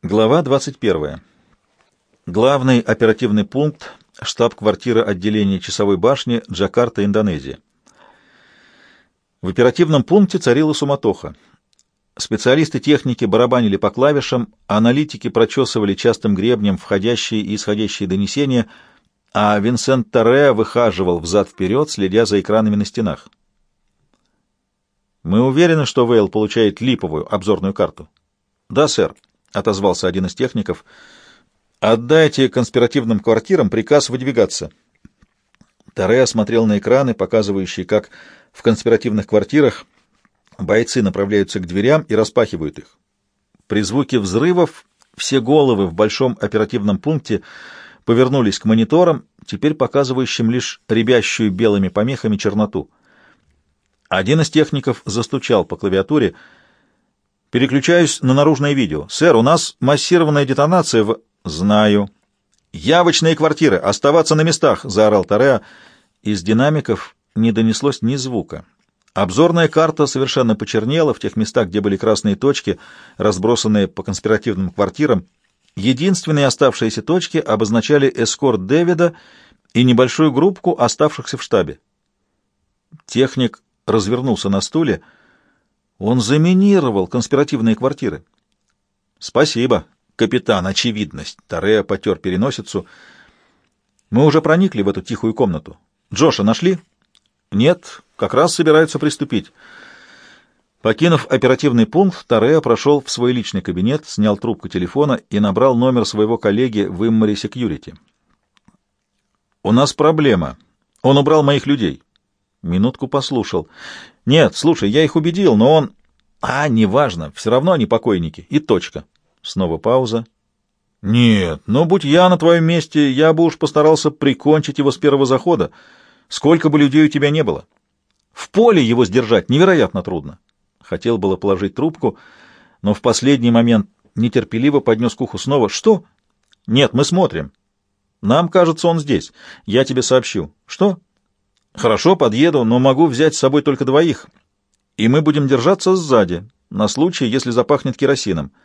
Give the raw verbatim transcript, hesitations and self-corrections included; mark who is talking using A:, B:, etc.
A: Глава двадцать первая. Главный оперативный пункт, штаб-квартира отделения часовой башни, Джакарта, Индонезия. В оперативном пункте царила суматоха. Специалисты техники барабанили по клавишам, аналитики прочесывали частым гребнем входящие и исходящие донесения, а Винсент Торреа выхаживал взад-вперед, следя за экранами на стенах. «Мы уверены, что Вейл получает липовую обзорную карту?» «Да, сэр», — отозвался один из техников. «Отдайте конспиративным квартирам приказ выдвигаться». Торреа смотрел на экраны, показывающие, как в конспиративных квартирах бойцы направляются к дверям и распахивают их. При звуке взрывов все головы в большом оперативном пункте повернулись к мониторам, теперь показывающим лишь рябящую белыми помехами черноту. Один из техников застучал по клавиатуре. «Переключаюсь на наружное видео. Сэр, у нас массированная детонация в...» «Знаю». «Явочные квартиры! Оставаться на местах!» — заорал Торреа. Из динамиков не донеслось ни звука. Обзорная карта совершенно почернела в тех местах, где были красные точки, разбросанные по конспиративным квартирам. Единственные оставшиеся точки обозначали эскорт Дэвида и небольшую группку оставшихся в штабе. Техник развернулся на стуле. Он заминировал конспиративные квартиры. «Спасибо, капитан, очевидность!» Торреа потер переносицу. «Мы уже проникли в эту тихую комнату. Джоша нашли?» «Нет, как раз собираются приступить». Покинув оперативный пункт, Торреа прошел в свой личный кабинет, снял трубку телефона и набрал номер своего коллеги в Иммари Секьюрити. «У нас проблема. Он убрал моих людей». Минутку послушал. «Нет, слушай, я их убедил, но он...» «А, неважно, все равно они покойники. И точка». Снова пауза. «Нет, но будь я на твоем месте, я бы уж постарался прикончить его с первого захода. Сколько бы людей у тебя не было. В поле его сдержать невероятно трудно». Хотел было положить трубку, но в последний момент нетерпеливо поднес к уху снова. «Что?» «Нет, мы смотрим. Нам кажется, он здесь. Я тебе сообщу». «Что?» «Хорошо, подъеду, но могу взять с собой только двоих, и мы будем держаться сзади, на случай, если запахнет керосином».